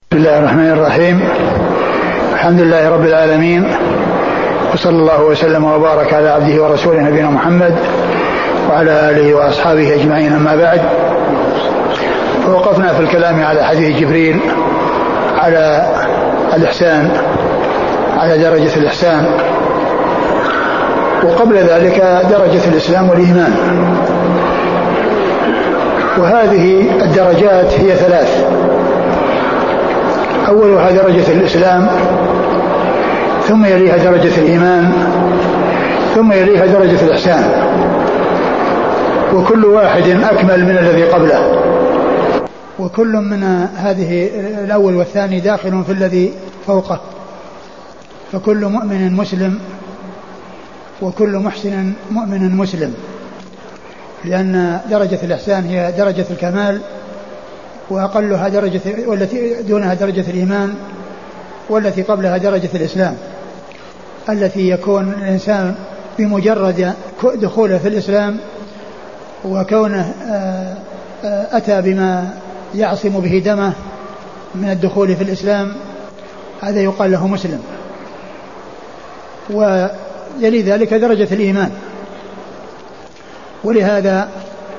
بسم الله الرحمن الرحيم. الحمد لله رب العالمين، وصلى الله وسلم وبارك على عبده ورسوله نبينا محمد وعلى آله وأصحابه أجمعين، أما بعد. فوقفنا في الكلام على حديث جبريل على الإحسان، على درجة الإحسان، وقبل ذلك درجة الإسلام والإيمان. وهذه الدرجات هي ثلاث: أولها درجة الإسلام، ثم يليها درجة الإيمان، ثم يليها درجة الإحسان، وكل واحد أكمل من الذي قبله، وكل من هذه الأول والثاني داخل في الذي فوقه، فكل مؤمن مسلم وكل محسن مؤمن مسلم، لأن درجة الإحسان هي درجة الكمال، وأقلها درجة، والتي دونها درجة الإيمان، والتي قبلها درجة الإسلام، التي يكون الإنسان بمجرد دخوله في الإسلام وكونه أتى بما يعصم به دمه من الدخول في الإسلام، هذا يقال له مسلم. ويلي ذلك درجة الإيمان، ولهذا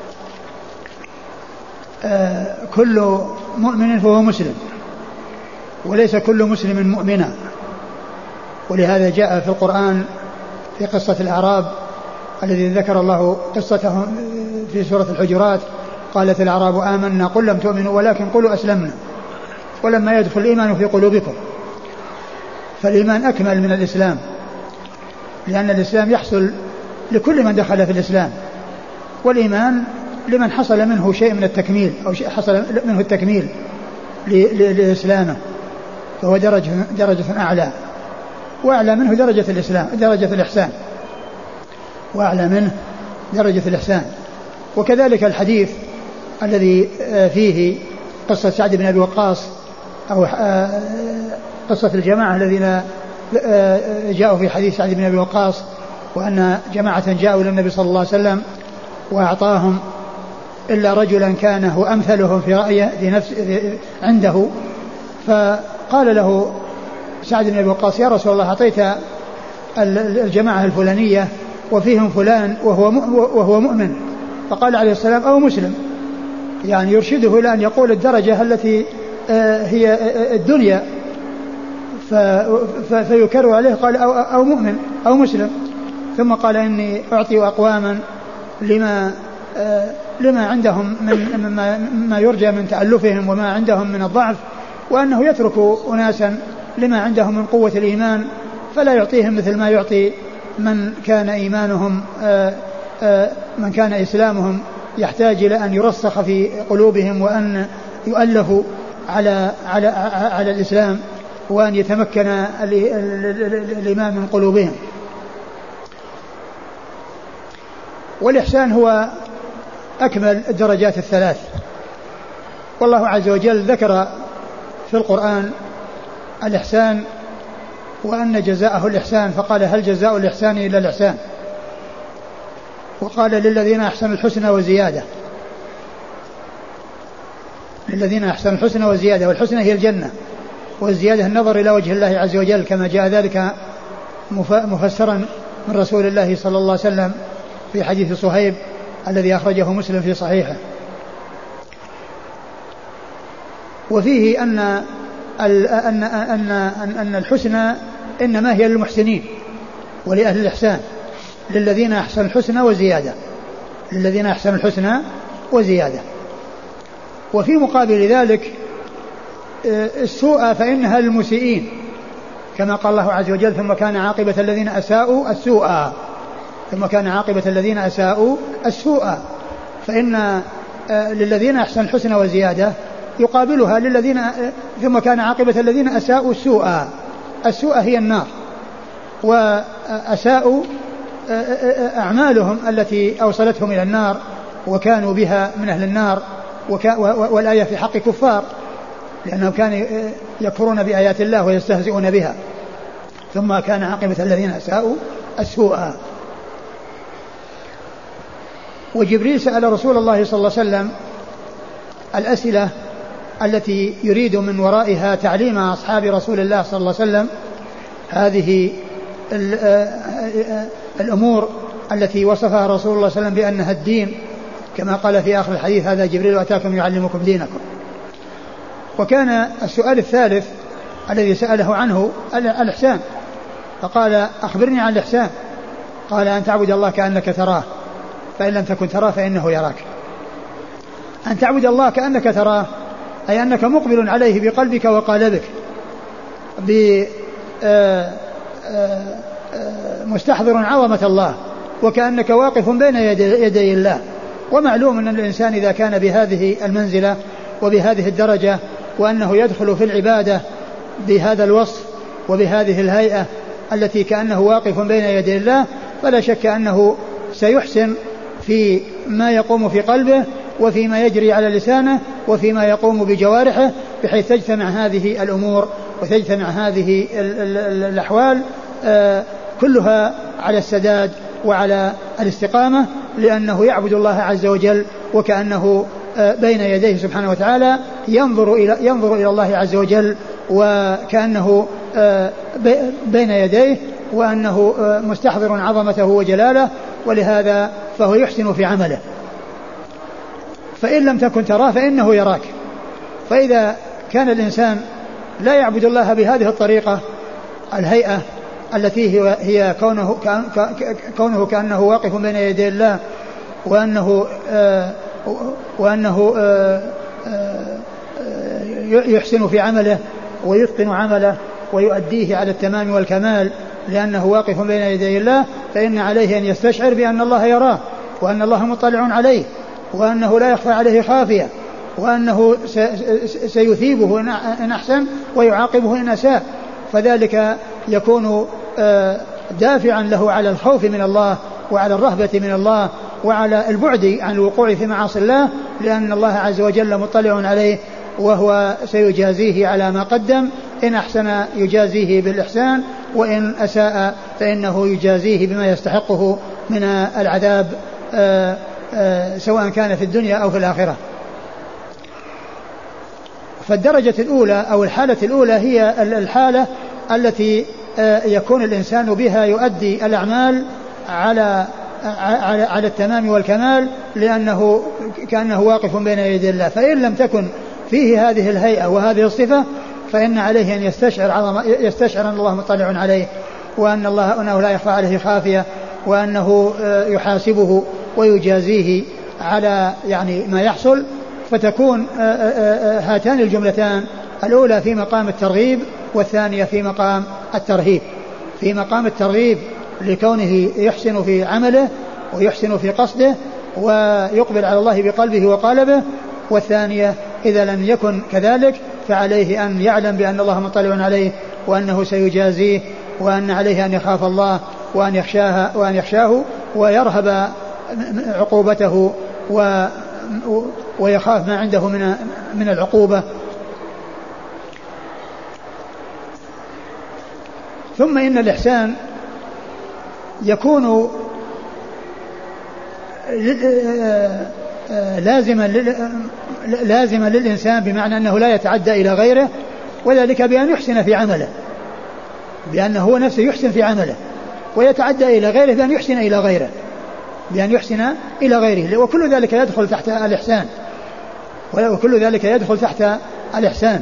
كل مؤمن فهو مسلم، وليس كل مسلم مؤمنا. ولهذا جاء في القرآن في قصة الأعراب الذي ذكر الله قصتهم في سورة الحجرات: قالت الأعراب آمنا قل لم تؤمنوا ولكن قولوا أسلمنا ولما يدخل الإيمان في قلوبكم. فالإيمان أكمل من الإسلام، لأن الإسلام يحصل لكل من دخل في الإسلام، والإيمان لمن حصل منه شيء من التكميل أو شيء حصل منه التكميل لإسلامه، فهو درجة أعلى، وأعلى منه درجة الإسلام، درجة الإحسان، وأعلى منه درجة الإحسان. وكذلك الحديث الذي فيه قصة سعد بن أبي وقاص، أو قصة الجماعة الذين جاءوا في حديث سعد بن أبي وقاص، وأن جماعة جاءوا للنبي صلى الله عليه وسلم وأعطاهم إلا رجلا كان هو أمثلهم في رأيه في نفس عنده، فقال له سعد بن أبي وقاص: يا رسول الله، أعطيت الجماعة الفلانية وفيهم فلان وهو مؤمن. فقال عليه السلام: أو مسلم، يعني يرشده إلى أن يقول الدرجة التي هي الدنيا، فيكرر عليه، قال: أو مؤمن أو مسلم. ثم قال: إني أعطي أقواما لما عندهم ما يرجى من تألفهم وما عندهم من الضعف، وأنه يترك أناسا لما عندهم من قوة الإيمان، فلا يعطيهم مثل ما يعطي من كان إيمانهم من كان إسلامهم يحتاج إلى أن يرسخ في قلوبهم، وأن يؤلفوا على الإسلام، وأن يتمكن الإيمان من قلوبهم. والإحسان هو أكمل الدرجات الثلاث. والله عز وجل ذكر في القرآن الإحسان وأن جزاءه الإحسان، فقال: هل جزاء الإحسان إلا الإحسان؟ وقال: للذين أحسنوا الحسنى وزيادة، للذين أحسنوا الحسنى وزيادة، والحسنى هي الجنة، والزيادة النظر إلى وجه الله عز وجل، كما جاء ذلك مفسرا من رسول الله صلى الله عليه وسلم في حديث صهيب الذي أخرجه مسلم في صحيحه. وفيه أن الحسنى إنما هي للمحسنين ولأهل الإحسان، للذين أحسنوا الحسنى وزيادة، للذين أحسنوا الحسنى وزيادة. وفي مقابل ذلك السوء فإنها للمسيئين، كما قال الله عز وجل: ثم كان عاقبة الذين أساءوا السوء، ثم كان عاقبة الذين أساءوا السوء. فإن للذين أحسنوا الحسنى وزيادة يقابلها للذين ثم كان عاقبة الذين أساءوا السوء. السوء هي النار، وأساءوا أعمالهم التي أوصلتهم إلى النار وكانوا بها من أهل النار. والآية في حق كفار، لأنهم كانوا يكفرون بآيات الله ويستهزئون بها. ثم كان عاقبة الذين أساءوا السوء. وجبريل سأل رسول الله صلى الله عليه وسلم الأسئلة التي يريد من ورائها تعليم أصحاب رسول الله صلى الله عليه وسلم هذه الأمور التي وصفها رسول الله صلى الله عليه وسلم بأنها الدين، كما قال في آخر الحديث: هذا جبريل أتاكم يعلمكم دينكم. وكان السؤال الثالث الذي سأله عنه الإحسان، فقال: أخبرني عن الإحسان. قال: أن تعبد الله كأنك تراه فإن لم تكن تراه فإنه يراك. أن تعبد الله كأنك تراه أي أنك مقبل عليه بقلبك وقالبك، مستحضر عظمة الله، وكأنك واقف بين يدي الله. ومعلوم أن الإنسان إذا كان بهذه المنزلة وبهذه الدرجة وأنه يدخل في العبادة بهذا الوصف وبهذه الهيئة التي كأنه واقف بين يدي الله، فلا شك أنه سيحسن في ما يقوم في قلبه وفيما يجري على لسانه وفيما يقوم بجوارحه، بحيث تجتمع هذه الأمور وتجتمع هذه الأحوال كلها على السداد وعلى الاستقامة، لأنه يعبد الله عز وجل وكأنه بين يديه سبحانه وتعالى، ينظر إلى الله عز وجل وكأنه بين يديه، وأنه مستحضر عظمته وجلاله، ولهذا فهو يحسن في عمله. فإن لم تكن تراه فإنه يراك. فإذا كان الإنسان لا يعبد الله بهذه الطريقة الهيئة التي هي كونه كأنه واقف بين يدي الله، وأنه يحسن في عمله ويتقن عمله ويؤديه على التمام والكمال لأنه واقف بين يدي الله، فإن عليه أن يستشعر بأن الله يراه، وأن الله مطلع عليه، وأنه لا يخفى عليه خافية، وأنه سيثيبه إن أحسن ويعاقبه إن أساء. فذلك يكون دافعا له على الخوف من الله وعلى الرهبة من الله وعلى البعد عن الوقوع في معاصي الله، لأن الله عز وجل مطلع عليه وهو سيجازيه على ما قدم. إن أحسن يجازيه بالإحسان، وإن أساء فإنه يجازيه بما يستحقه من العذاب سواء كان في الدنيا أو في الآخرة. فالدرجة الأولى أو الحالة الأولى هي الحالة التي يكون الإنسان بها يؤدي الأعمال على التمام والكمال، لأنه كأنه واقف بين يدي الله. فإن لم تكن فيه هذه الهيئة وهذه الصفة فإن عليه أن يستشعر أن الله مطلع عليه، وأنه لا يخفى عليه خافية، وأنه يحاسبه ويجازيه على ما يحصل. فتكون هاتان الجملتان الأولى في مقام الترغيب والثانية في مقام الترهيب. في مقام الترغيب لكونه يحسن في عمله ويحسن في قصده ويقبل على الله بقلبه وقالبه، والثانية إذا لم يكن كذلك فعليه أن يعلم بأن الله مطلع عليه وأنه سيجازيه، وأن عليه أن يخاف الله وأن يخشاه ويرهب عقوبته ويخاف ما عنده من العقوبة. ثم إن الإحسان يكون لازما للإنسان، بمعنى أنه لا يتعدى إلى غيره، وذلك بأن يحسن في عمله، بأنه هو نفسه يحسن في عمله، ويتعدى إلى غيره بأن يحسن إلى غيره، بأن يحسن إلى غيره، وكل ذلك يدخل تحت الإحسان، وكل ذلك يدخل تحت الإحسان.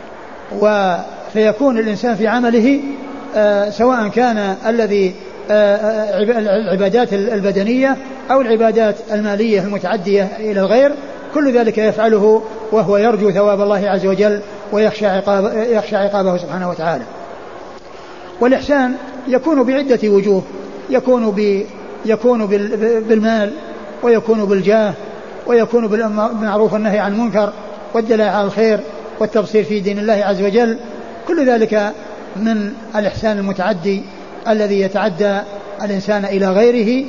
فيكون الإنسان في عمله سواء كان الذي العبادات البدنية أو العبادات المالية المتعدية إلى الغير، كل ذلك يفعله وهو يرجو ثواب الله عز وجل ويخشى عقابه سبحانه وتعالى. والإحسان يكون بعدة وجوه، يكون بالمال، ويكون بالجاه، ويكون بالمعروف والنهي عن المنكر، والدلاء على الخير، والتبصير في دين الله عز وجل. كل ذلك من الإحسان المتعدي الذي يتعدى الإنسان إلى غيره،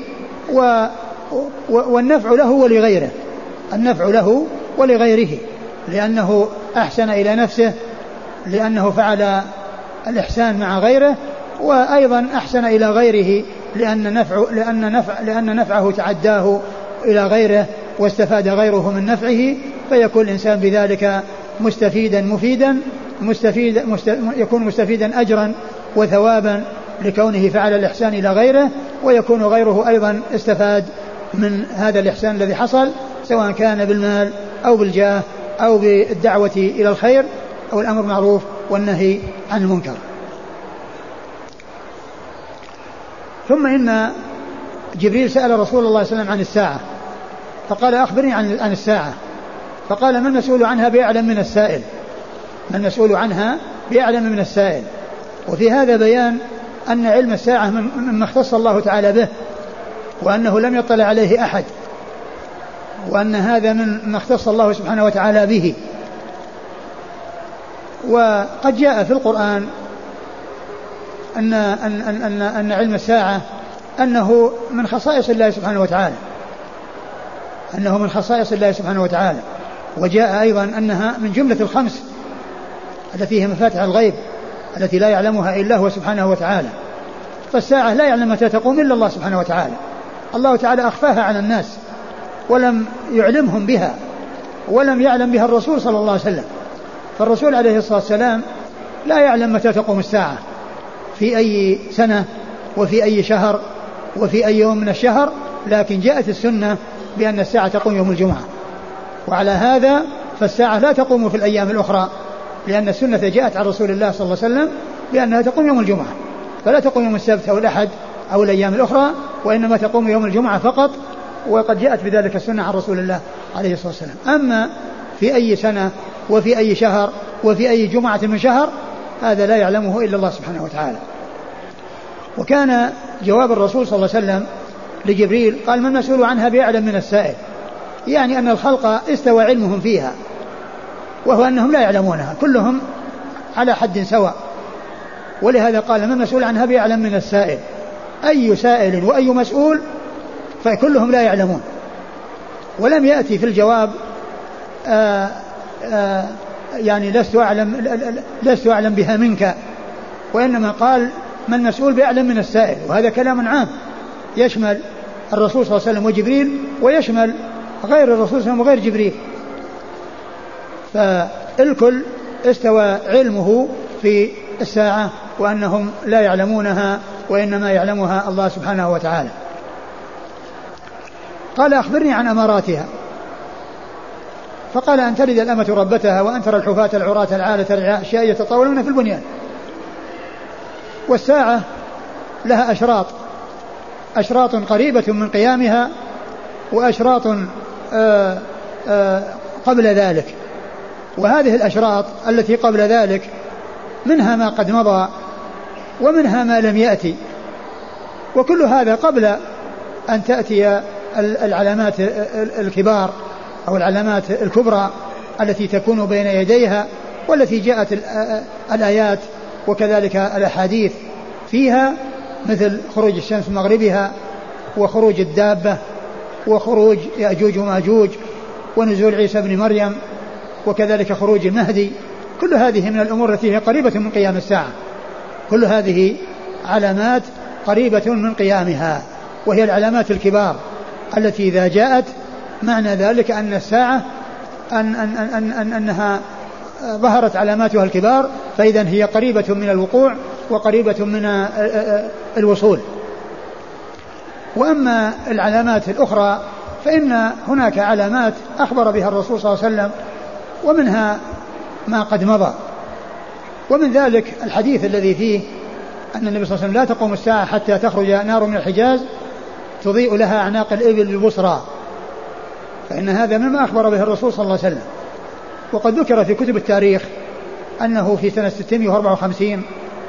والنفع له ولغيره، النفع له ولغيره، لأنه أحسن إلى نفسه لأنه فعل الإحسان مع غيره، وأيضا أحسن إلى غيره لأن نفعه تعداه إلى غيره واستفاد غيره من نفعه، فيكون الإنسان بذلك مستفيدا مفيدا يكون مستفيدا أجرا وثوابا لكونه فعل الإحسان إلى غيره، ويكون غيره أيضا استفاد من هذا الإحسان الذي حصل، سواء كان بالمال أو بالجاه أو بالدعوة إلى الخير أو الأمر معروف والنهي عن المنكر. ثم إن جبريل سأل رسول الله صلى الله عليه وسلم عن الساعة، فقال أخبرني عن الساعة، فقال ما المسؤول عنها بأعلم من السائل، ما المسؤول عنها بأعلم من السائل. وفي هذا بيان أن علم الساعة مما اختص الله تعالى به، وأنه لم يطلع عليه أحد، وأن هذا مما اختص الله سبحانه وتعالى به. وقد جاء في القرآن أن علم الساعة أنه من خصائص الله سبحانه وتعالى، أنه من خصائص الله سبحانه وتعالى. وجاء أيضا أنها من جملة الخمس التي هي مفاتح الغيب التي لا يعلمها إلا هو سبحانه وتعالى. فالساعة لا يعلم متى تقوم إلا الله سبحانه وتعالى. الله تعالى أخفاها على الناس ولم يعلمهم بها، ولم يعلم بها الرسول صلى الله عليه وسلم. فالرسول عليه الصلاة والسلام لا يعلم متى تقوم الساعة في أي سنة وفي أي شهر وفي أي يوم من الشهر، لكن جاءت السنة بأن الساعة تقوم يوم الجمعة. وعلى هذا فالساعة لا تقوم في الأيام الأخرى، لأن السنة جاءت عن رسول الله صلى الله عليه وسلم بأنها تقوم يوم الجمعة، فلا تقوم يوم السبت أو الأحد أو الأيام الأخرى، وإنما تقوم يوم الجمعة فقط. وقد جاءت بذلك السنة عن رسول الله عليه الصلاة والسلام. أما في أي سنة وفي أي شهر وفي أي جمعة من شهر هذا لا يعلمه إلا الله سبحانه وتعالى. وكان جواب الرسول صلى الله عليه وسلم لجبريل قال ما المسؤول عنها بأعلم من السائل، يعني أن الخلق استوى علمهم فيها، وهو أنهم لا يعلمونها كلهم على حد سواء. ولهذا قال ما المسؤول عنها بأعلم من السائل، أي سائل وأي مسؤول فكلهم لا يعلمون. ولم يأتي في الجواب يعني لست أعلم بها منك، وإنما قال ما المسؤول بأعلم من السائل، وهذا كلام عام يشمل الرسول صلى الله عليه وسلم وجبريل، ويشمل غير الرسول صلى الله عليه وسلم وغير جبريل. فالكل استوى علمه في الساعة، وأنهم لا يعلمونها وإنما يعلمها الله سبحانه وتعالى. قال أخبرني عن أماراتها، فقال أن تلد الأمة ربتها وأن ترى الحفاة العراة العالة الرعاء الشيء يتطاولون في البنيان. والساعة لها أشراط قريبة من قيامها، وأشراط قبل ذلك. وهذه الأشراط التي قبل ذلك منها ما قد مضى ومنها ما لم يأتي، وكل هذا قبل أن تأتي العلامات الكبار أو العلامات الكبرى التي تكون بين يديها، والتي جاءت الآيات وكذلك الأحاديث فيها، مثل خروج الشمس من مغربها، وخروج الدابة، وخروج يأجوج وماجوج، ونزول عيسى بن مريم، وكذلك خروج المهدي. كل هذه من الأمور التي هي قريبة من قيام الساعة، كل هذه علامات قريبة من قيامها، وهي العلامات الكبار التي إذا جاءت معنى ذلك أن الساعة أنها ظهرت علاماتها الكبار، فإذا هي قريبة من الوقوع وقريبة من الوصول. وأما العلامات الأخرى فإن هناك علامات أخبر بها الرسول صلى الله عليه وسلم، ومنها ما قد مضى. ومن ذلك الحديث الذي فيه أن النبي صلى الله عليه وسلم لا تقوم الساعة حتى تخرج نار من الحجاز تضيء لها أعناق الإبل بالبصرى، فإن هذا مما أخبر به الرسول صلى الله عليه وسلم. وقد ذكر في كتب التاريخ أنه في سنة 654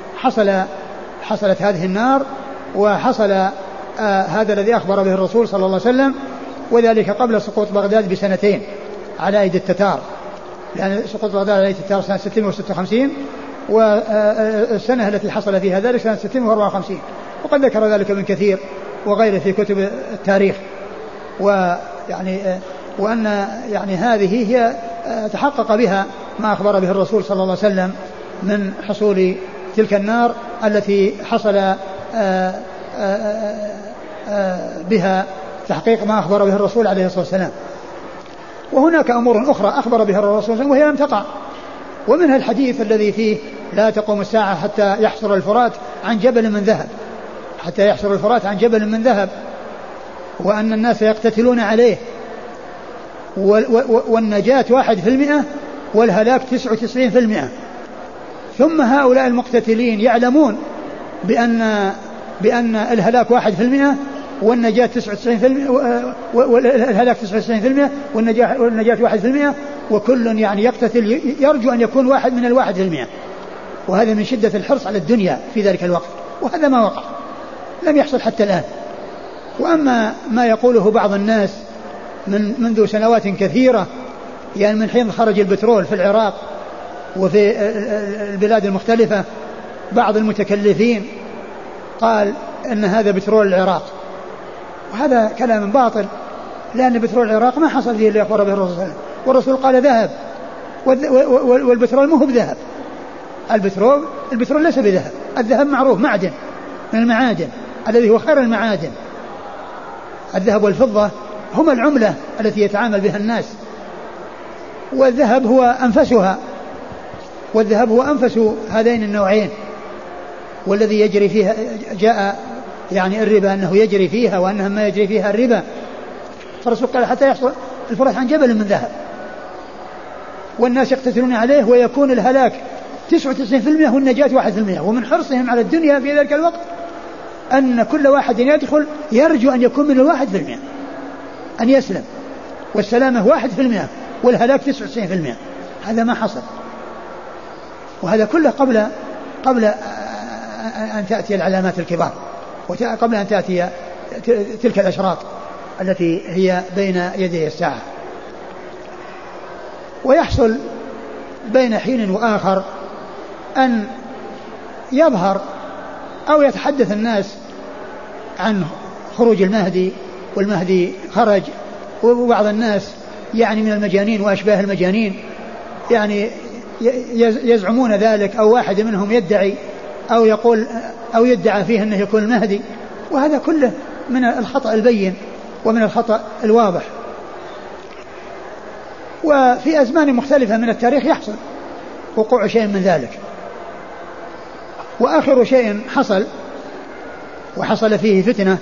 حصلت هذه النار، وحصل هذا الذي أخبر به الرسول صلى الله عليه وسلم، وذلك قبل سقوط بغداد بسنتين على أيدي التتار، لأن سقوط بغداد على أيدي التتار سنة 656، والسنة التي حصل فيها ذلك سنة 654. وقد ذكر ذلك ابن كثير وغيره في كتب التاريخ. وأن هذه هي تحقق بها ما أخبر به الرسول صلى الله عليه وسلم من حصول تلك النار التي حصل بها تحقيق ما أخبر به الرسول عليه الصلاة والسلام. وهناك أمور أخرى أخبر بها الرسول صلى الله عليه وسلم وهي لم تقع، ومنها الحديث الذي فيه لا تقوم الساعة حتى يحصر الفرات عن جبل من ذهب، حتى يحصر الفرات عن جبل من ذهب، وأن الناس يقتتلون عليه، والنجاة 1% والهلاك 99%. ثم هؤلاء المقتتلين يعلمون بأن الهلاك 1% والنجاة 99%، والهلاك 99% والنجاة 1%، وكل يعني يقتتل يرجو أن يكون واحد من 1%، وهذا من شدة الحرص على الدنيا في ذلك الوقت، وهذا ما وقع لم يحصل حتى الآن. وأما ما يقوله بعض الناس منذ سنوات كثيرة، يعني من حين خرج البترول في العراق وفي البلاد المختلفة، بعض المتكلفين قال أن هذا بترول العراق، وهذا كلام باطل، لأن بترول العراق ما حصل فيه اللي أخبر به الرسول صلى الله عليه وسلم، والرسول قال ذهب، والبترول ما هو بذهب، البترول ليس بذهب، الذهب معروف معدن من المعادن الذي هو خير المعادن. الذهب والفضة هما العملة التي يتعامل بها الناس، والذهب هو أنفسها، والذهب هو أنفس هذين النوعين، والذي يجري فيها جاء يعني الربا أنه يجري فيها، وأنها ما يجري فيها الربا. فالرسول قال حتى يحصل الفرات عن جبل من ذهب، والناس يقتتلون عليه، ويكون الهلاك 99% والنجاة 1%. ومن حرصهم على الدنيا في ذلك الوقت أن كل واحد يدخل يرجو أن يكون من 1%، أن يسلم، والسلامة 1% والهلاك 99%. هذا ما حصل، وهذا كله قبل أن تأتي العلامات الكبار، وقبل أن تأتي تلك الأشراط التي هي بين يدي الساعة. ويحصل بين حين وآخر أن يظهر أو يتحدث الناس عن خروج المهدي، والمهدي خرج، وبعض الناس يعني من المجانين وأشباه المجانين يعني يزعمون ذلك، أو واحد منهم يدعي أو يقول أو يدعى فيه أنه يكون المهدي، وهذا كله من الخطأ البين ومن الخطأ الواضح. وفي أزمان مختلفة من التاريخ يحصل وقوع شيء من ذلك. وآخر شيء حصل وحصل فيه فتنة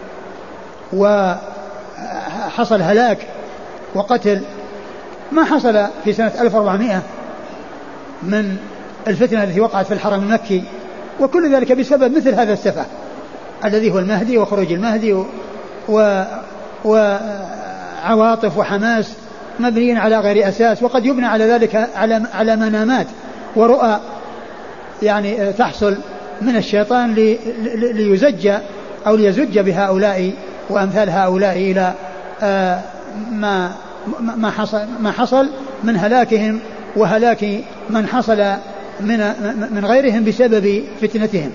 وحصل هلاك وقتل ما حصل في سنة 1400 من الفتنة التي وقعت في الحرم المكي، وكل ذلك بسبب مثل هذا السفه الذي هو المهدي وخروج المهدي وعواطف وحماس مبنيين على غير أساس، وقد يبنى على ذلك على منامات ورؤى يعني تحصل من الشيطان ليزج أو ليزج بهؤلاء وأمثال هؤلاء إلى ما حصل من هلاكهم وهلاك من حصل من غيرهم بسبب فتنتهم.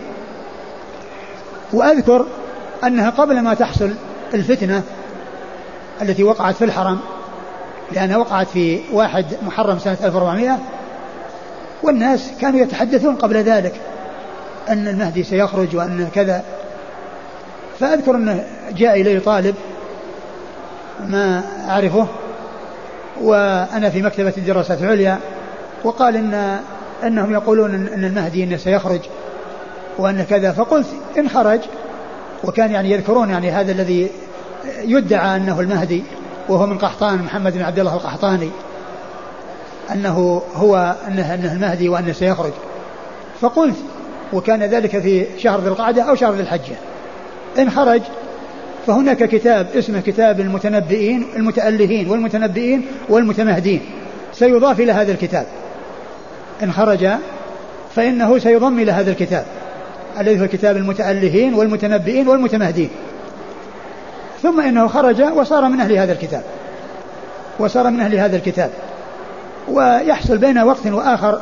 وأذكر أنها قبل ما تحصل الفتنة التي وقعت في الحرم، لأنها وقعت في 1 محرم سنة 1400، والناس كانوا يتحدثون قبل ذلك أن المهدي سيخرج وأن كذا. فأذكر أنه جاء إلي طالب ما أعرفه وأنا في مكتبة الدراسات العليا، وقال أنهم يقولون أن المهدي إنه سيخرج وأن كذا. فقلت إن خرج، وكان يعني يذكرون يعني هذا الذي يدعى أنه المهدي وهو من قحطان، محمد بن عبد الله القحطاني، أنه المهدي وأنه سيخرج. فقلت وكان ذلك في شهر ذي القعدة أو شهر ذي الحجة، إن خرج فهناك كتاب اسمه كتاب المتنبئين المتألهين والمتنبئين والمتمهدين، سيضاف إلى هذا الكتاب. إن خرج فإنه سيضم إلى هذا الكتاب الذي هو كتاب المتألهين والمتنبئين والمتمهدين. ثم إنه خرج وصار من أهل هذا الكتاب، ويحصل بين وقت وآخر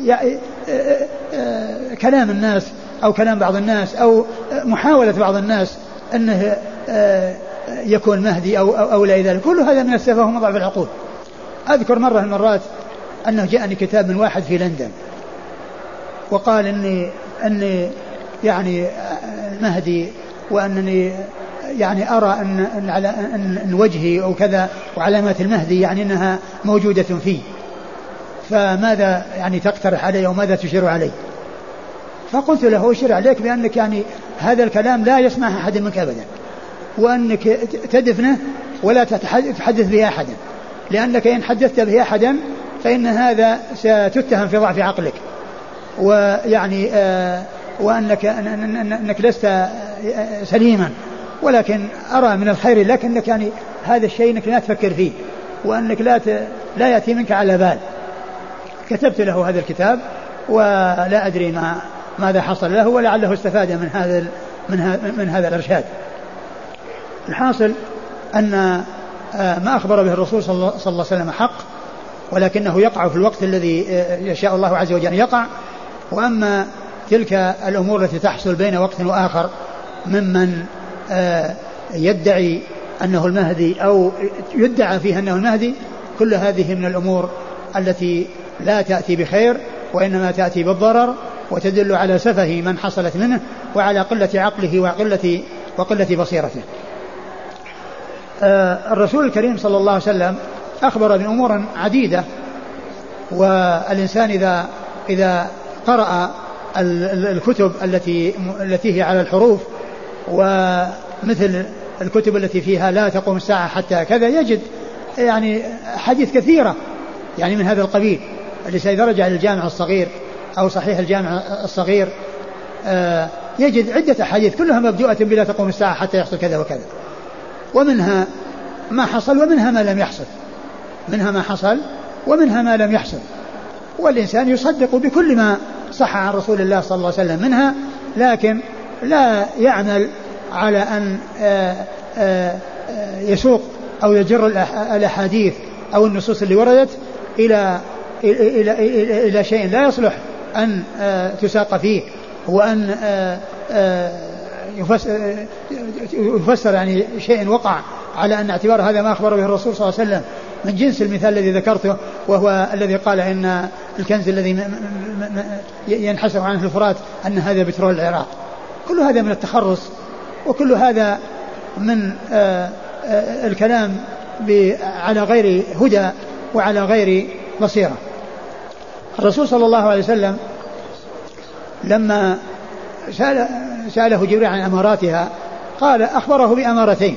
كلام الناس أو كلام بعض الناس أو محاولة بعض الناس أنه يكون مهدي أو لا ذلك. كل هذا من السفه ومضاعف العقول. أذكر مرة من المرات أنه جاءني كتاب من واحد في لندن وقال أني يعني مهدي، وأنني يعني أرى أن وجهي أو كذا وعلامات المهدي يعني أنها موجودة فيه. فماذا يعني تقترح علي وماذا تشير علي؟ فقلت له أشير عليك بأنك يعني هذا الكلام لا يسمعه أحد منك أبدا، وأنك تدفنه ولا تحدث به أحدا، لأنك إن حدثت به أحدا فإن هذا ستتهم في ضعف عقلك، ويعني وأنك لست سليما، ولكن أرى من الخير لك أنك يعني هذا الشيء أنك لا تفكر فيه، وأنك لا يأتي منك على بال. كتبت له هذا الكتاب ولا أدري ماذا حصل له، ولعله استفاد من هذا الإرشاد. الحاصل أن ما أخبر به الرسول صلى الله عليه وسلم حق، ولكنه يقع في الوقت الذي يشاء الله عز وجل يقع. وأما تلك الأمور التي تحصل بين وقت وآخر ممن يدعي أنه المهدي أو يدعى فيه أنه المهدي، كل هذه من الأمور التي لا تأتي بخير، وإنما تأتي بالضرر، وتدل على سفه من حصلت منه، وعلى قلة عقله وقلة بصيرته. الرسول الكريم صلى الله عليه وسلم أخبر بأمور عديدة، والإنسان إذا قرأ الكتب التي هي على الحروف، ومثل الكتب التي فيها لا تقوم الساعة حتى كذا، يجد يعني حديث كثيرة يعني من هذا القبيل. إذا رجع للجامع الصغير أو صحيح الجامع الصغير يجد عدة حديث كلها مبدوءة بلا تقوم الساعة حتى يحصل كذا وكذا، ومنها ما حصل ومنها ما لم يحصل، منها ما حصل ومنها ما لم يحصل. والإنسان يصدق بكل ما صح عن رسول الله صلى الله عليه وسلم منها، لكن لا يعمل على أن يسوق أو يجر الأحاديث أو النصوص اللي وردت إلى شيء لا يصلح أن تساق فيه، وأن يفسر يعني شيء وقع على أن اعتبار هذا ما أخبر به الرسول صلى الله عليه وسلم، من جنس المثال الذي ذكرته، وهو الذي قال إن الكنز الذي ينحسر عنه الفرات أن هذا بترول العراق. كل هذا من التخرص، وكل هذا من الكلام على غير هدى وعلى غير بصيرة. الرسول صلى الله عليه وسلم لما سأله جبريل عن أماراتها قال أخبره بأمارتين،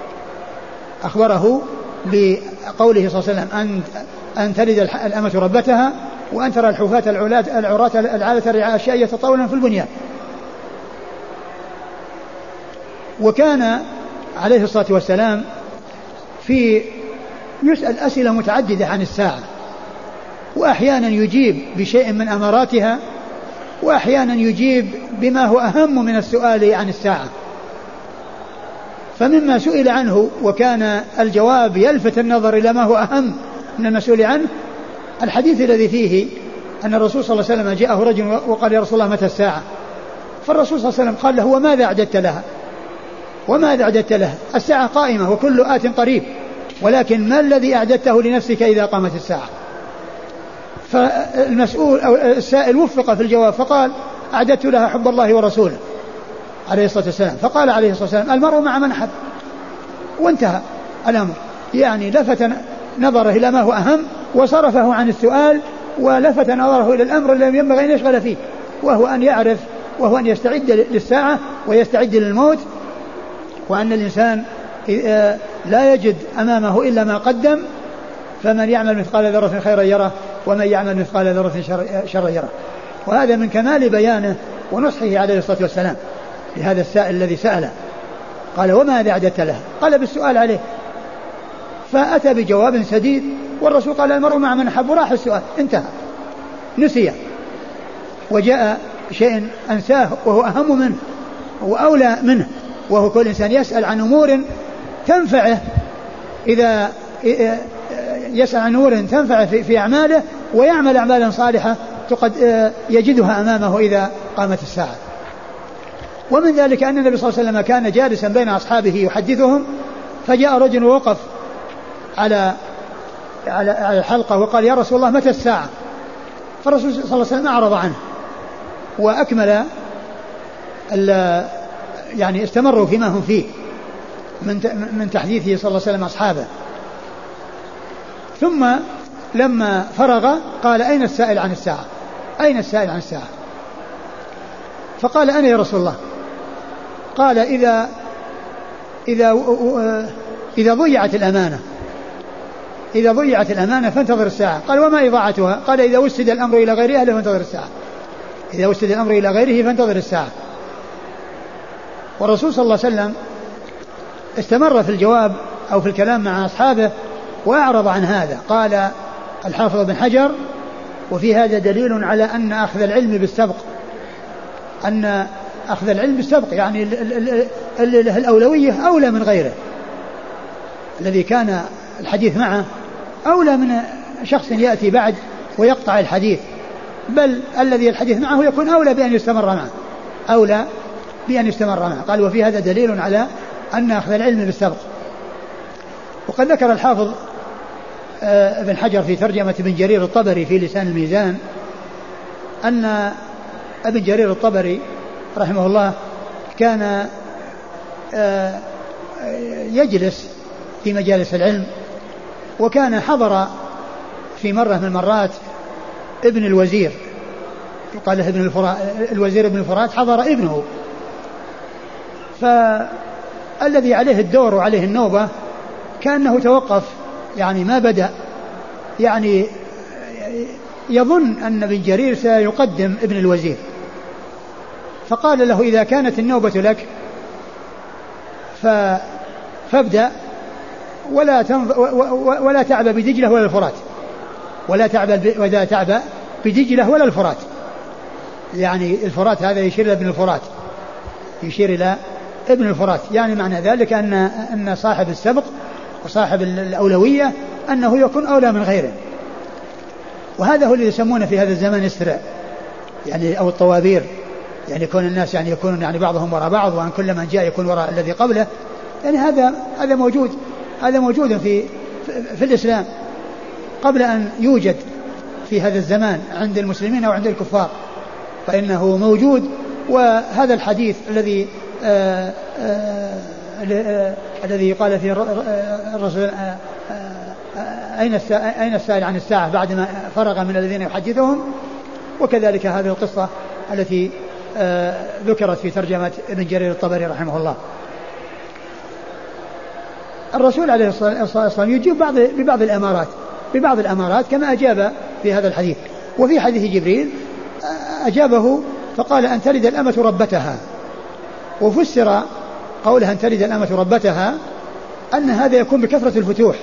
أخبره بقوله صلى الله عليه وسلم أن تلد الأمة ربتها، وأن ترى الحفاة العراة العالة الرعاء الشاء يتطاولون في البنيان. وكان عليه الصلاة والسلام يسأل أسئلة متعددة عن الساعة، وأحيانا يجيب بشيء من أماراتها، وأحيانا يجيب بما هو أهم من السؤال عن الساعة. فمما سئل عنه وكان الجواب يلفت النظر إلى ما هو أهم من المسؤول عنه الحديث الذي فيه أن الرسول صلى الله عليه وسلم جاءه رجل وقال يا رسول الله متى الساعة؟ فالرسول صلى الله عليه وسلم قال له وماذا أعددت لها؟ وماذا أعددت لها؟ الساعة قائمة وكل آت قريب، ولكن ما الذي أعددته لنفسك إذا قامت الساعة؟ فالمسؤول أو السائل وفق في الجواب فقال أعددت لها حب الله ورسوله عليه الصلاة والسلام. فقال عليه الصلاة والسلام المرء مع من أحب، وانتهى الأمر. يعني لفت نظره إلى ما هو أهم وصرفه عن السؤال، ولفت نظره إلى الأمر الذي ينبغي أن يشغل فيه، وهو أن يعرف، وهو أن يستعد للساعة ويستعد للموت، وأن الإنسان لا يجد أمامه إلا ما قدم، فمن يعمل مثقال ذرة خيرا يره، ومن يعمل مثقال ذرة شرا يره. وهذا من كمال بيانه ونصحه عليه الصلاة والسلام لهذا السائل الذي سأله. قال وماذا أعددت له؟ قال بالسؤال عليه، فأتى بجواب سديد. والرسول قال المرء مع من أحب، راح السؤال انتهى، نسي، وجاء شيء أنساه وهو أهم منه وأولى منه، وهو كل إنسان يسأل عن أمور تنفعه، إذا يسأل عن أمور تنفعه في أعماله، ويعمل أعمالا صالحة يجدها أمامه إذا قامت الساعة. ومن ذلك أن النبي صلى الله عليه وسلم كان جالسا بين أصحابه يحدثهم، فجاء رجل ووقف على الحلقة وقال يا رسول الله متى الساعة؟ فالرسول صلى الله عليه وسلم أعرض عنه، وأكمل يعني استمروا فيما هم فيه من تحديثه صلى الله عليه وسلم أصحابه. ثم لما فرغ قال أين السائل عن الساعة؟ أين السائل عن الساعة؟ فقال أنا يا رسول الله. قال إذا ضيعت الأمانة فانتظر الساعة. قال وما إضاعتها؟ قال إذا وسد الأمر إلى غير أهله فانتظر الساعة. إذا وسد الأمر إلى غيره فانتظر الساعة. والرسول صلى الله عليه وسلم استمر في الجواب أو في الكلام مع أصحابه وأعرض عن هذا. قال الحافظ بن حجر: وفي هذا دليل على أن أخذ العلم بالسبق، يعني الأولوية أولى من غيره. الذي كان الحديث معه أولى من شخص يأتي بعد ويقطع الحديث، بل الذي الحديث معه يكون أولى بأن يستمر معه. قال: وفي هذا دليل على أن أخذ العلم بالسبق. وقد ذكر الحافظ ابن حجر في ترجمة ابن جرير الطبري في لسان الميزان أن ابن جرير الطبري رحمه الله كان يجلس في مجالس العلم، وكان حضر في مرة من المرات ابن الوزير، يقال له الوزير ابن الفرات، حضر ابنه، فالذي عليه الدور وعليه النوبة كأنه توقف، يعني ما بدأ، يعني يظن أن ابن جرير سيقدم ابن الوزير، فقال له: إذا كانت النوبة لك فابدأ ولا تعبأ بدجلة ولا الفرات، ولا تعبأ بدجلة ولا الفرات. يعني الفرات هذا يشير إلى ابن الفرات، يعني معنى ذلك أن صاحب السبق وصاحب الأولوية أنه يكون أولى من غيره. وهذا هو اللي يسمونه في هذا الزمان استرع، يعني أو الطوابير، يعني يكون الناس يعني يكونون يعني بعضهم وراء بعض، وأن كل من جاء يكون وراء الذي قبله. يعني هذا موجود في الإسلام قبل أن يوجد في هذا الزمان عند المسلمين أو عند الكفار، فإنه موجود. وهذا الحديث الذي قال فيه الرسول: أين السائل عن الساعة، بعدما فرغ من الذين يحدثهم. وكذلك هذه القصة التي ذكرت في ترجمة ابن جرير الطبري رحمه الله. الرسول عليه الصلاة والسلام يجيب ببعض الأمارات كما أجاب في هذا الحديث. وفي حديث جبريل أجابه فقال: أن تلد الأمة ربتها. وفسر قولها أن تلد الأمة ربتها أن هذا يكون بكثرة الفتوح،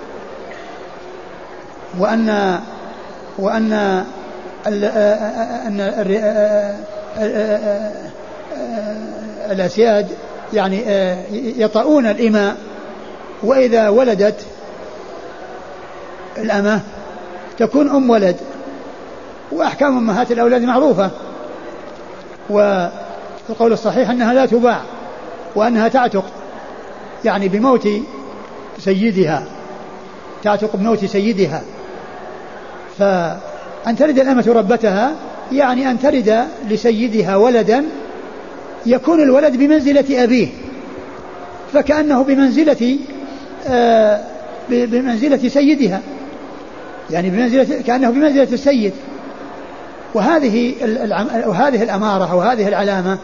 وأن الأسياد يعني يطؤون الإماء، وإذا ولدت الأمة تكون أم ولد، وأحكام أمهات الأولاد معروفة. والقول الصحيح أنها لا تباع، وأنها تعتق يعني بموت سيدها، فأن تلد الأمة ربتها يعني أن تلد لسيدها ولدا يكون الولد بمنزلة أبيه، فكأنه بمنزلة سيدها، يعني كأنه بمنزلة السيد. وهذه الأمارة أو هذه العلامة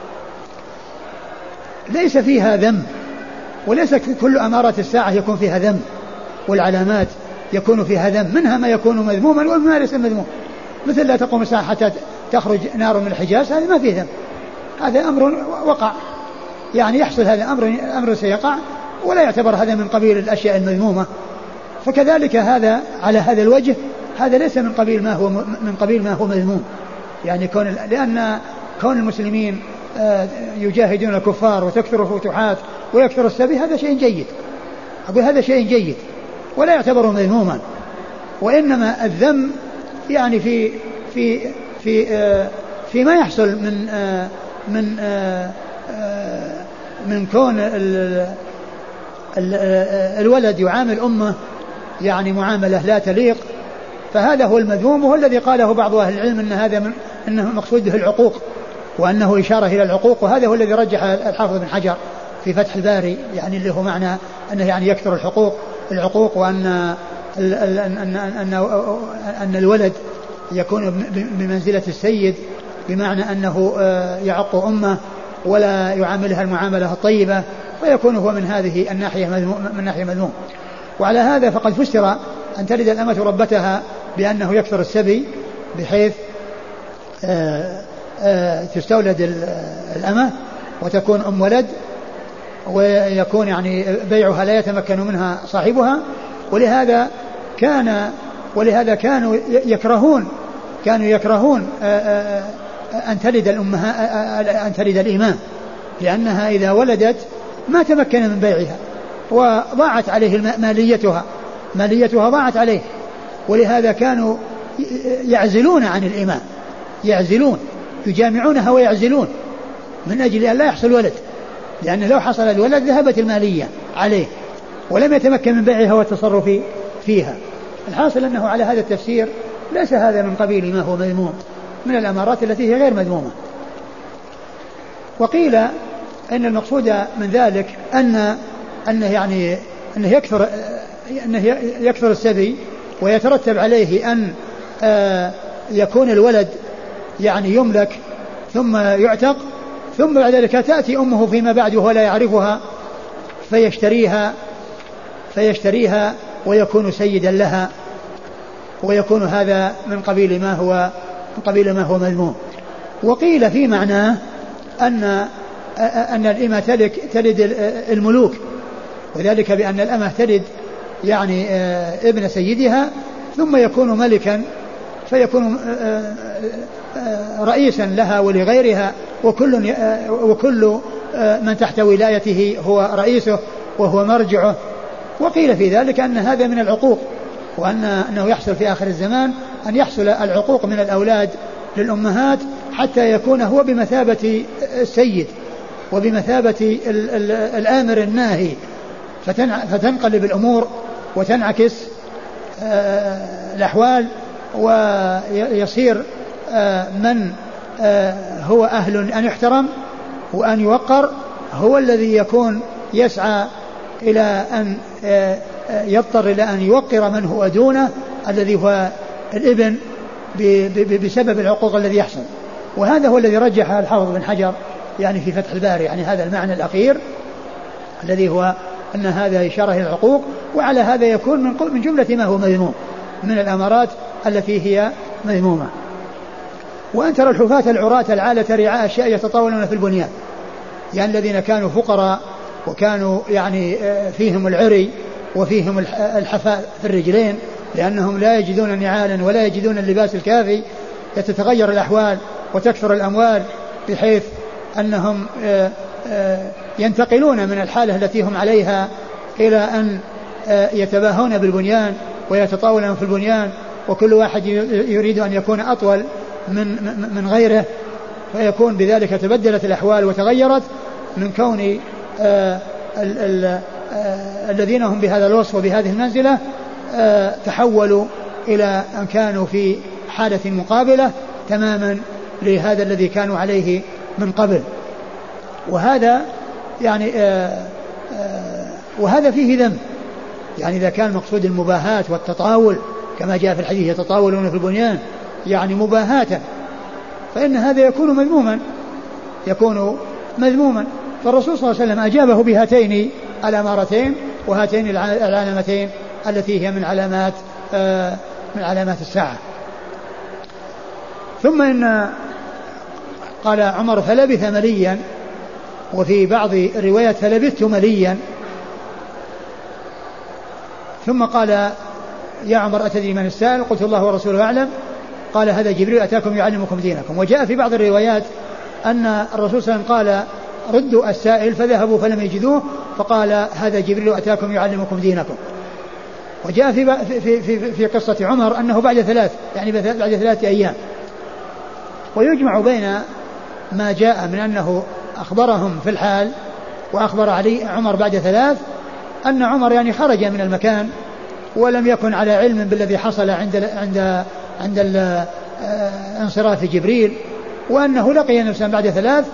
ليس فيها ذم، وليس كل أمارات الساعة يكون فيها ذم، والعلامات يكون فيها ذم، منها ما يكون مذموما وما ليس مذموم، مثل لا تقوم الساعة حتى تخرج نار من الحجاز، هذا ما فيه ذم، هذا أمر وقع، يعني يحصل هذا أمر سيقع، ولا يعتبر هذا من قبيل الأشياء المذمومة. فكذلك هذا على هذا الوجه هذا ليس من قبيل ما هو مذموم، يعني لأن كون المسلمين يجاهدون الكفار وتكثر الفتوحات ويكثر السبي، هذا شيء جيد، أقول هذا شيء جيد ولا يعتبر مذموما. وإنما الذم يعني في ما يحصل من كون الولد يعامل أمه يعني معاملة لا تليق، فهذا هو المذموم، وهو الذي قاله بعض أهل العلم أنه مقصود به العقوق، وأنه إشارة إلى العقوق. وهذا هو الذي رجح الحافظ بن حجر في فتح الباري، يعني اللي هو معنى أنه يعني يكثر العقوق، وأن أن الولد يكون بمنزلة السيد، بمعنى أنه يعق أمه ولا يعاملها المعاملة الطيبة، ويكون هو من هذه الناحية من ناحية مذموم. وعلى هذا فقد فسر أن تلد الأمة ربتها بأنه يكثر السبي، بحيث تستولد الأمة وتكون أم ولد، ويكون يعني بيعها لا يتمكن منها صاحبها. ولهذا كانوا يكرهون أن تلد أن تلد الإماء، لأنها إذا ولدت ما تمكن من بيعها وضاعت عليه ماليتها ضاعت عليه. ولهذا كانوا يعزلون عن الإماء، يجامعونها ويعزلون من أجل أن لا يحصل ولد، لأن لو حصل الولد ذهبت المالية عليه ولم يتمكن من بيعها والتصرف فيها. الحاصل أنه على هذا التفسير ليس هذا من قبيل ما هو مذموم من الأمارات التي هي غير مذمومة. وقيل أن المقصود من ذلك أنه يكثر السبي، ويترتب عليه أن يكون الولد يعني يملك ثم يعتق، ثم بعد ذلك تأتي أمه فيما بعد وهو لا يعرفها فيشتريها ويكون سيدا لها، ويكون هذا من قبيل ما هو مذموم. وقيل في معناه أن الإمة تلد الملوك، وذلك بأن الأمة تلد يعني ابن سيدها ثم يكون ملكا، فيكون رئيسا لها ولغيرها، وكل من تحت ولايته هو رئيسه وهو مرجعه. وقيل في ذلك أن هذا من العقوق، وأنه يحصل في آخر الزمان أن يحصل العقوق من الأولاد للأمهات حتى يكون هو بمثابة السيد وبمثابة الآمر الناهي، فتنقلب الأمور وتنعكس الأحوال، ويصير من هو أهل أن يحترم وأن يوقر هو الذي يكون يسعى إلى أن يضطر إلى أن يوقر من هو دونه الذي هو الابن بسبب العقوق الذي يحصل. وهذا هو الذي رجحه الحافظ بن حجر يعني في فتح الباري، يعني هذا المعنى الأخير الذي هو أن هذا إشارة إلى العقوق، وعلى هذا يكون من جملة ما هو مذموم من الأمارات التي هي مذمومة. وأن ترى الحفاة العراة العالة رعاء الشاء يتطاولون في البنيان، يعني الذين كانوا فقراء وكانوا يعني فيهم العري وفيهم الحفاء في الرجلين، لأنهم لا يجدون نعالا ولا يجدون اللباس الكافي، يتتغير الأحوال وتكثر الأموال، بحيث أنهم ينتقلون من الحالة التي هم عليها إلى أن يتباهون بالبنيان ويتطاولون في البنيان، وكل واحد يريد أن يكون أطول من غيره، فيكون بذلك تبدلت الأحوال وتغيرت من كون الذين هم بهذا الوصف وبهذه المنزلة تحولوا إلى أن كانوا في حالة مقابلة تماما لهذا الذي كانوا عليه من قبل. وهذا يعني وهذا فيه ذنب، يعني إذا كان مقصود المباهات والتطاول كما جاء في الحديث يتطاولون في البنيان يعني مباهاة، فإن هذا يكون مذموما. فالرسول صلى الله عليه وسلم أجابه بهاتين الأمارتين وهاتين العلامتين التي هي من علامات الساعة. ثم إن قال عمر فلبث مليا، وفي بعض الروايات فلبثت مليا، ثم قال يا عمر أتدري من السائل؟ قلت الله ورسوله أعلم. قال هذا جبريل أتاكم يعلمكم دينكم. وجاء في بعض الروايات أن الرسول صلى الله عليه وسلم قال ردوا السائل فذهبوا فلم يجدوه، فقال هذا جبريل أتاكم يعلمكم دينكم. وجاء في قصة عمر أنه بعد 3 أيام. ويجمع بين ما جاء من أنه أخبرهم في الحال وأخبر علي عمر بعد 3، أن عمر يعني خرج من المكان ولم يكن على علم بالذي حصل عند انصراف جبريل، وأنه لقي نفسه بعد 3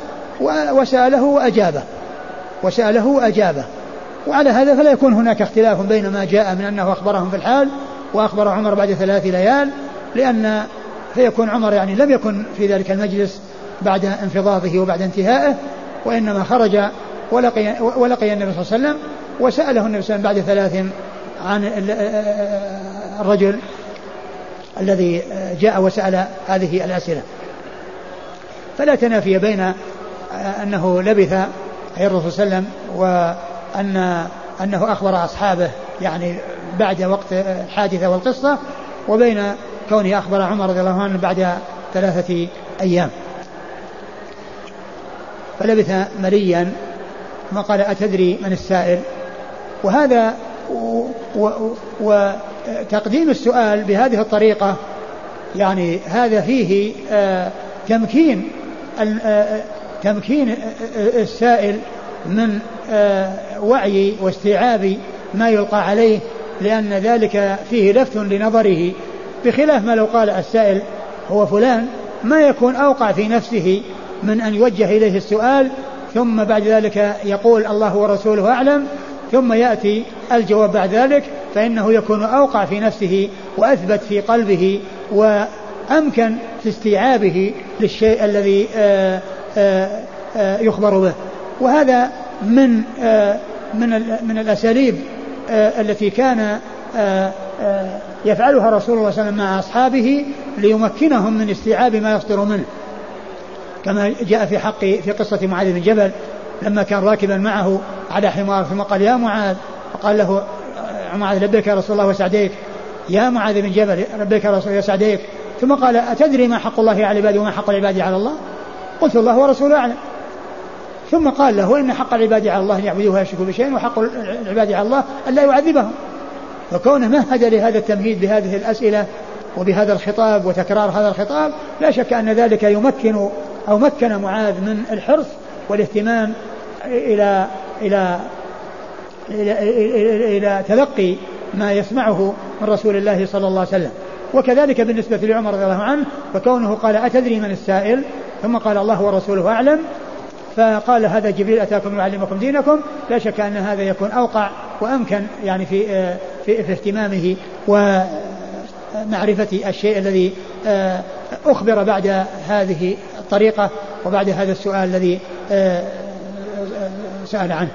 وسأله وأجابه. وعلى هذا فلا يكون هناك اختلاف بين ما جاء من أنه أخبرهم في الحال وأخبر عمر بعد 3 ليال، لأن فيكون عمر يعني لم يكن في ذلك المجلس بعد انفضاضه وبعد انتهائه، وإنما خرج ولقي النبي صلى الله عليه وسلم، وسأله النبي صلى الله عليه وسلم بعد 3 عن الرجل الذي جاء وسأل هذه الأسئلة. فلا تنافي بين أنه لبث أي الرسول صلى الله عليه وسلم وأنه أخبر أصحابه يعني بعد وقت الحادثة والقصة، وبين كونه أخبر عمر رضي الله عنه بعد 3 أيام. فلبث مليا ثم قال أتدري من السائل؟ وهذا وتقديم السؤال بهذه الطريقة يعني هذا فيه تمكين السائل من وعي واستيعاب ما يلقى عليه، لأن ذلك فيه لفت لنظره، بخلاف ما لو قال السائل هو فلان ما يكون أوقع في نفسه من أن يوجه إليه السؤال ثم بعد ذلك يقول الله ورسوله أعلم ثم يأتي الجواب بعد ذلك، فإنه يكون أوقع في نفسه وأثبت في قلبه وأمكن في استيعابه للشيء الذي يخبر به. وهذا من الأساليب التي كان يفعلها رسول الله صلى الله عليه وسلم مع أصحابه ليمكنهم من استيعاب ما يصدر منه، كما جاء في قصة معاذ بن جبل لما كان راكبا معه على حمار ثم قال يا معاذ، فقال له معاذ لبيك يا رسول الله وسعديك، يا معاذ بن جبل لبيك يا رسول الله وسعديك، ثم قال أتدري ما حق الله على العباد وما حق العباد على الله؟ قلت الله ورسوله أعلم. ثم قال له إن حق العباد على الله أن يعبدوه ولا يشركوا بشيء، وحق العباد على الله أن لا يعذبهم. وكونه مهد لهذا التمهيد بهذه الأسئلة وبهذا الخطاب وتكرار هذا الخطاب لا شك أن ذلك مكن معاذ من الحرص والاهتمام إلى تلقي ما يسمعه من رسول الله صلى الله عليه وسلم. وكذلك بالنسبة لعمر رضي الله عنه، فكونه قال أتدري من السائل ثم قال الله ورسوله أعلم، فقال هذا جبريل أتاكم يعلمكم دينكم، لا شك أن هذا يكون أوقع وأمكن يعني في اهتمامه ومعرفة الشيء الذي أخبر بعد هذه الطريقة وبعد هذا السؤال الذي سأل عنه.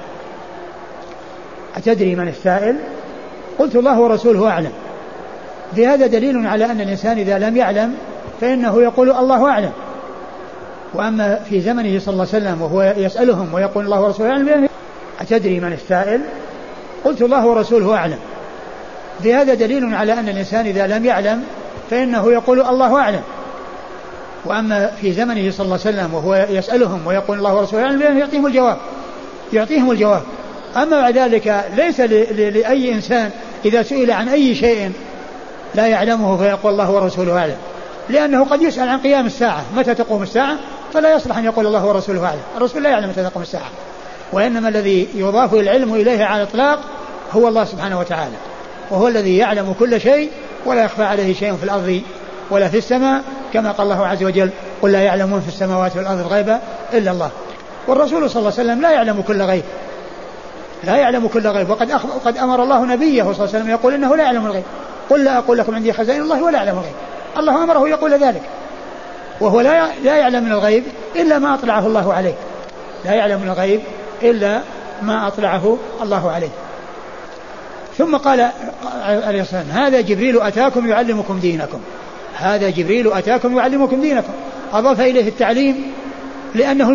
أتدري من السائل؟ قلت الله ورسوله أعلم. في هذا دليل على أن الإنسان إذا لم يعلم فإنه يقول الله أعلم. وأما في زمنه صلى الله عليه وسلم وهو يسألهم ويقول الله ورسوله أعلم، أتدري من السائل؟ قلت الله ورسوله أعلم. في هذا دليل على أن الإنسان إذا لم يعلم فإنه يقول الله أعلم. وأما في زمنه صلى الله عليه وسلم وهو يسألهم ويقول الله ورسوله أعلم يعطيهم الجواب. أما بعد ذلك ليس لأي إنسان إذا سئل عن أي شيء لا يعلمه فيقول الله ورسوله أعلم، لأنه قد يسأل عن قيام الساعة متى تقوم الساعة فلا يصلح أن يقول الله ورسوله أعلم. الرسول لا يعلم متى تقوم الساعة، وإنما الذي يضاف العلم إليه على الإطلاق هو الله سبحانه وتعالى، وهو الذي يعلم كل شيء ولا يخفى عليه شيء في الأرض ولا في السماء، كما قال الله عز وجل قل لا يعلمون في السماوات والأرض الغيب إلا الله. والرسول صلى الله عليه وسلم لا يعلم كل غيب، وقد أمر الله نبيه صلى الله عليه وسلم يقول إنه لا يعلم الغيب، قل لا أقول لكم عندي خزائن الله ولا أعلم الغيب. الله أمره يقول ذلك، وهو لا يعلم من الغيب إلا ما أطلعه الله عليه، لا يعلم من الغيب إلا ما أطلعه الله عليه. ثم قال عليه الصلاة والسلام هذا جبريل أتاكم يعلمكم دينكم، هذا جبريل أتاكم يعلمكم دينكم. أضاف إليه التعليم لأنه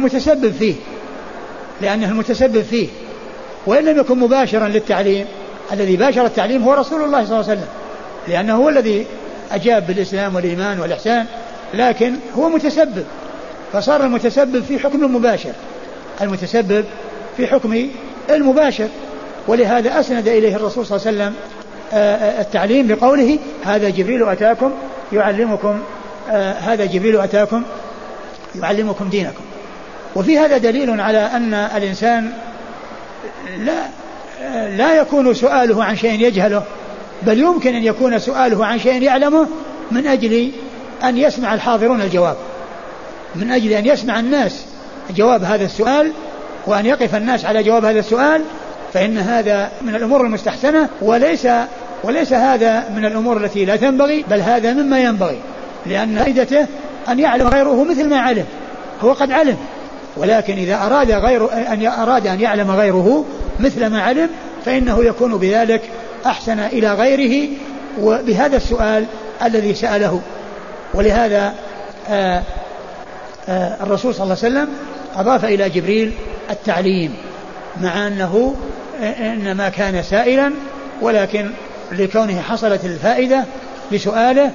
المتسبب فيه، وإن لم يكن مباشرا للتعليم. الذي باشر التعليم هو رسول الله صلى الله عليه وسلم، لأنه هو الذي أجاب بالإسلام والإيمان والإحسان، لكن هو متسبب، فصار المتسبب في حكم المباشر، ولهذا أسند إليه الرسول صلى الله عليه وسلم التعليم بقوله هذا جبريل أتاكم يعلمكم دينكم. وفي هذا دليل على أن الإنسان لا يكون سؤاله عن شيء يجهله، بل يمكن أن يكون سؤاله عن شيء يعلمه من أجل أن يسمع الحاضرون الجواب، من أجل أن يسمع الناس جواب هذا السؤال وأن يقف الناس على جواب هذا السؤال، فإن هذا من الأمور المستحسنة وليس وليس هذا من الأمور التي لا تنبغي، بل هذا مما ينبغي، لأن فائدته أن يعلم غيره مثل ما علم، هو قد علم، ولكن إذا أراد أن يعلم غيره مثل ما علم فإنه يكون بذلك أحسن إلى غيره وبهذا السؤال الذي سأله. ولهذا الرسول صلى الله عليه وسلم أضاف إلى جبريل التعليم، مع أنه إنما كان سائلا، ولكن لكونه حصلت الفائدة بسؤاله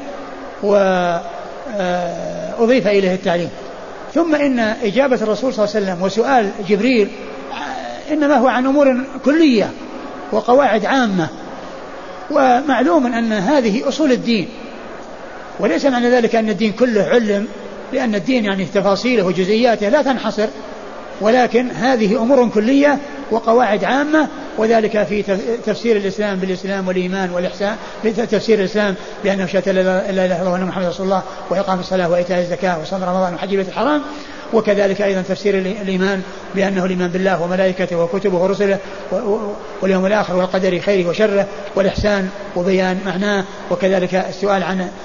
وأضيف إليه التعليم. ثم إن إجابة الرسول صلى الله عليه وسلم وسؤال جبريل إنما هو عن أمور كلية وقواعد عامة، ومعلوم أن هذه أصول الدين، وليس معنى ذلك أن الدين كله علم، لأن الدين يعني تفاصيله وجزئياته لا تنحصر، ولكن هذه أمور كلية وقواعد عامة، وذلك في تفسير الإسلام بالإسلام والإيمان والإحسان، تفسير الإسلام بأنه شهادة لا إله إلا الله وأن محمد رسول الله وإقام الصلاة وإيتاء الزكاة وصوم رمضان وحج البيت الحرام، وكذلك أيضا تفسير الإيمان بأنه الإيمان بالله وملائكته وكتبه ورسله واليوم الآخر والقدر خيره وشره والإحسان وبيان معناه، وكذلك السؤال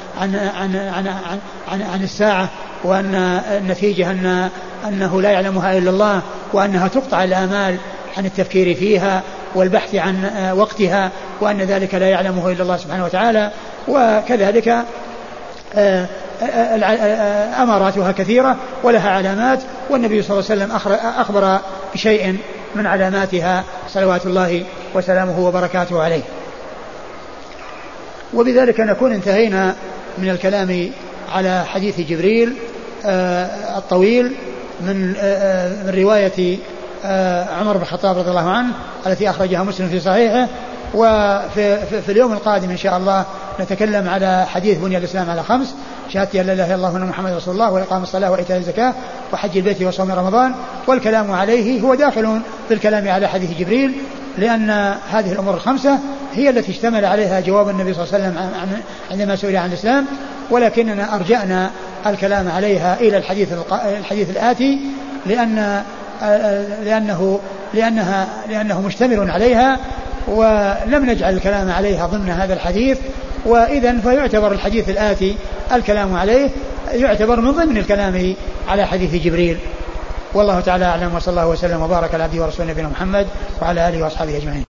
عن الساعة، وأن النتيجة أنه لا يعلمها إلا الله، وأنها تقطع الآمال عن التفكير فيها والبحث عن وقتها، وأن ذلك لا يعلمه إلا الله سبحانه وتعالى. وكذلك أماراتها كثيرة ولها علامات، والنبي صلى الله عليه وسلم أخبر بشيء من علاماتها صلوات الله وسلامه وبركاته عليه. وبذلك نكون انتهينا من الكلام على حديث جبريل الطويل من رواية عمر بن الخطاب رضي الله عنه التي أخرجها مسلم في صحيحه. وفي اليوم القادم إن شاء الله نتكلم على حديث بني الإسلام على 5: شهادة لا إله إلا الله وأن محمد رسول الله وإقام الصلاة وإيتاء الزكاة وحج البيت وصوم رمضان. والكلام عليه هو داخل في الكلام على حديث جبريل، لأن هذه الأمور 5 هي التي اشتمل عليها جواب النبي صلى الله عليه وسلم عندما سئل عن الإسلام، ولكننا أرجعنا الكلام عليها إلى الحديث الآتي لأنه مشتمل عليها، ولم نجعل الكلام عليها ضمن هذا الحديث، وإذن فيعتبر الحديث الآتي الكلام عليه يعتبر من ضمن الكلام على حديث جبريل. والله تعالى أعلم، وصلى الله وسلم وبارك على عبده ورسوله نبينا محمد وعلى آله وأصحابه أجمعين.